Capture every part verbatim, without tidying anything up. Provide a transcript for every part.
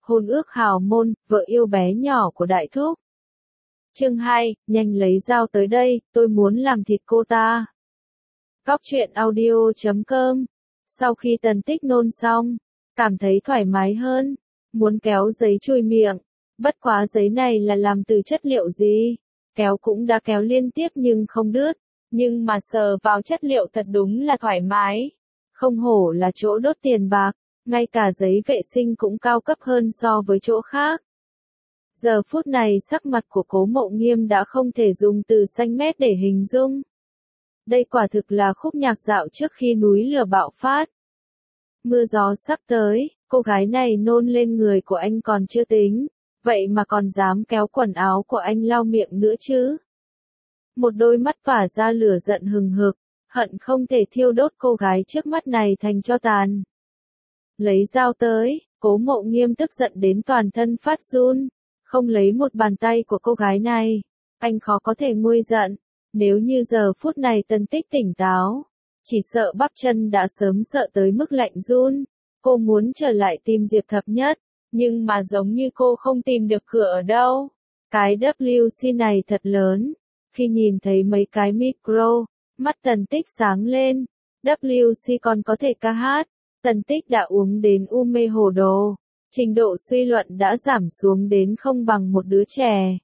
hôn ước hào môn, vợ yêu bé nhỏ của đại thúc. Chương hai, nhanh lấy dao tới đây, tôi muốn làm thịt cô ta. Góc truyện audio chấm com. Sau khi Tần Tích nôn xong, cảm thấy thoải mái hơn, muốn kéo giấy chùi miệng. Bất quá giấy này là làm từ chất liệu gì? Kéo cũng đã kéo liên tiếp nhưng không đứt. Nhưng mà sờ vào chất liệu thật đúng là thoải mái. Không hổ là chỗ đốt tiền bạc, ngay cả giấy vệ sinh cũng cao cấp hơn so với chỗ khác. Giờ phút này sắc mặt của Cố Mộ Nghiêm đã không thể dùng từ xanh mét để hình dung. Đây quả thực là khúc nhạc dạo trước khi núi lửa bạo phát. Mưa gió sắp tới, cô gái này nôn lên người của anh còn chưa tính, vậy mà còn dám kéo quần áo của anh lau miệng nữa chứ. Một đôi mắt phả ra lửa giận hừng hực, hận không thể thiêu đốt cô gái trước mắt này thành tro tàn. Lấy dao tới, Cố Mộ Nghiêm tức giận đến toàn thân phát run, không lấy một bàn tay của cô gái này, anh khó có thể nguôi giận. Nếu như giờ phút này Tần Tích tỉnh táo, chỉ sợ bắp chân đã sớm sợ tới mức lạnh run. Cô muốn trở lại tìm Diệp Thập Nhất, nhưng mà giống như cô không tìm được cửa ở đâu. Cái W C này thật lớn. Khi nhìn thấy mấy cái micro, mắt Tần Tích sáng lên. W C còn có thể ca hát. Tần Tích đã uống đến u mê hồ đồ. Trình độ suy luận đã giảm xuống đến không bằng một đứa trẻ.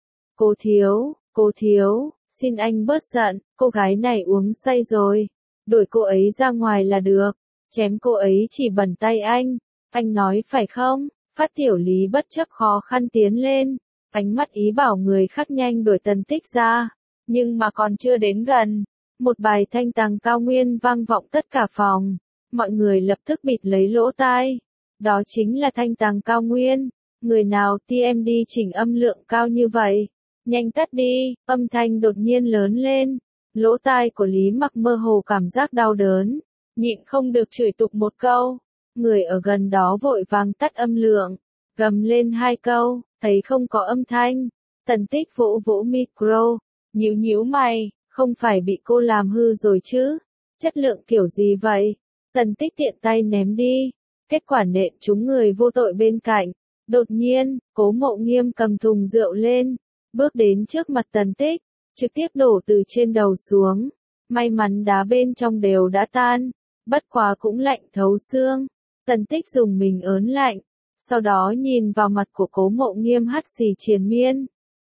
Cô thiếu, cô thiếu, xin anh bớt giận, cô gái này uống say rồi. Đuổi cô ấy ra ngoài là được. Chém cô ấy chỉ bẩn tay anh. Anh nói phải không? Phát Tiểu Lý bất chấp khó khăn tiến lên. Ánh mắt ý bảo người khác nhanh đuổi Tần Tích ra. Nhưng mà còn chưa đến gần. Một bài thanh tàng cao nguyên vang vọng tất cả phòng. Mọi người lập tức bịt lấy lỗ tai. Đó chính là thanh tàng cao nguyên. Người nào tê em đê chỉnh âm lượng cao như vậy? Nhanh tắt đi, âm thanh đột nhiên lớn lên. Lỗ tai của Lý Mặc mơ hồ cảm giác đau đớn. Nhịn không được chửi tục một câu. Người ở gần đó vội vàng tắt âm lượng. Gầm lên hai câu, thấy không có âm thanh. Tần Tích vỗ vỗ micro. Nhíu nhíu mày, không phải bị cô làm hư rồi chứ? Chất lượng kiểu gì vậy? Tần Tích tiện tay ném đi. Kết quả nện trúng người vô tội bên cạnh. Đột nhiên, Cố Mộ Nghiêm cầm thùng rượu lên, bước đến trước mặt Tần Tích, trực tiếp đổ từ trên đầu xuống. May mắn đá bên trong đều đã tan, bất quá cũng lạnh thấu xương. Tần Tích dùng mình ớn lạnh, sau đó nhìn vào mặt của Cố Mộ Nghiêm hắt xì triền miên.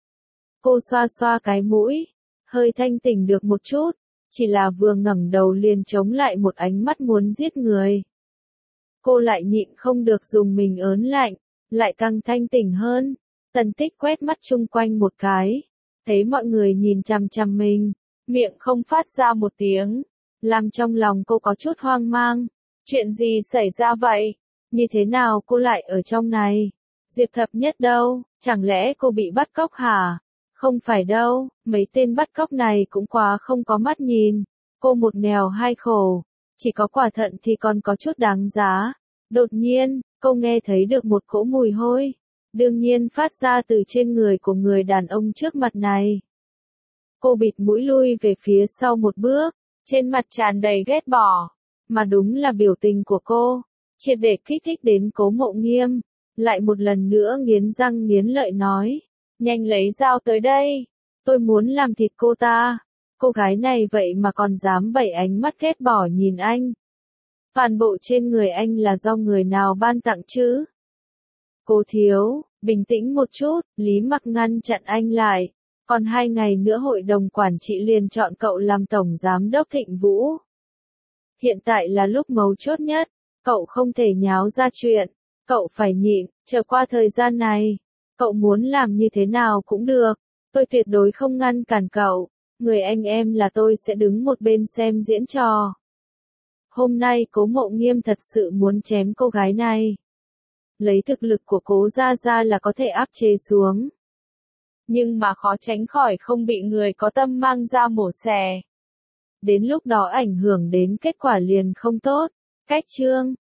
Cô xoa xoa cái mũi, hơi thanh tỉnh được một chút, chỉ là vừa ngẩng đầu liền chống lại một ánh mắt muốn giết người. Cô lại nhịn không được dùng mình ớn lạnh, lại càng thanh tỉnh hơn. Tần Tích quét mắt chung quanh một cái, thấy mọi người nhìn chằm chằm mình, miệng không phát ra một tiếng, làm trong lòng cô có chút hoang mang. Chuyện gì xảy ra vậy? Như thế nào cô lại ở trong này? Diệp Thập Nhất đâu? Chẳng lẽ cô bị bắt cóc hả? Không phải đâu, mấy tên bắt cóc này cũng quá không có mắt nhìn. Cô một nghèo hai khổ, chỉ có quả thận thì còn có chút đáng giá. Đột nhiên, cô nghe thấy được một cỗ mùi hôi, đương nhiên phát ra từ trên người của người đàn ông trước mặt này. Cô bịt mũi lui về phía sau một bước, trên mặt tràn đầy ghét bỏ, mà đúng là biểu tình của cô, triệt để kích thích đến Cố Mộ Nghiêm, lại một lần nữa nghiến răng nghiến lợi nói, nhanh lấy dao tới đây, tôi muốn làm thịt cô ta. Cô gái này vậy mà còn dám bày ánh mắt ghét bỏ nhìn anh. Toàn bộ trên người anh là do người nào ban tặng chứ? Cô thiếu, bình tĩnh một chút, Lý Mặc ngăn chặn anh lại. Còn hai ngày nữa hội đồng quản trị liền chọn cậu làm tổng giám đốc Thịnh Vũ. Hiện tại là lúc mấu chốt nhất, cậu không thể nháo ra chuyện, cậu phải nhịn, chờ qua thời gian này. Cậu muốn làm như thế nào cũng được, tôi tuyệt đối không ngăn cản cậu, người anh em là tôi sẽ đứng một bên xem diễn trò. Hôm nay Cố Mộ Nghiêm thật sự muốn chém cô gái này. Lấy thực lực của Cố Gia Gia là có thể áp chế xuống. Nhưng mà khó tránh khỏi không bị người có tâm mang ra mổ xẻ. Đến lúc đó ảnh hưởng đến kết quả liền không tốt. Cách chương,